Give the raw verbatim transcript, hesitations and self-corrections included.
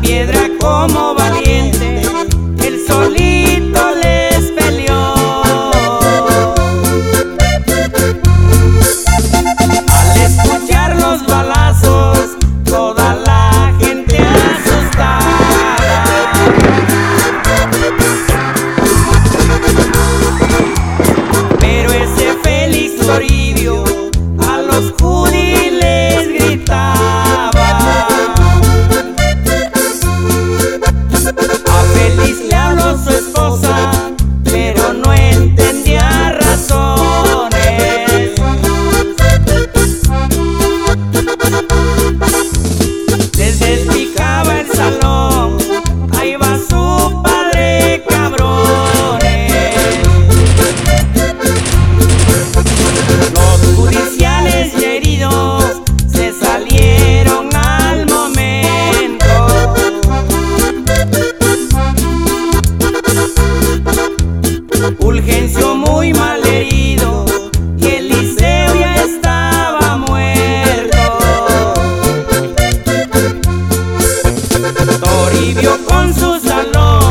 piedra como valiente, él solito les peleó. Al escuchar los balazos, toda la gente asustada. Pero ese Félix Toribio a los juniles gritaba. A Félix le habló su esposa, pero no entendía razones. Les explicaba el salón, ahí va su padre, cabrones. Los judiciales y heridos se salieron al momento. Fulgencio muy mal herido y Eliseo ya estaba muerto. Toribio con su salón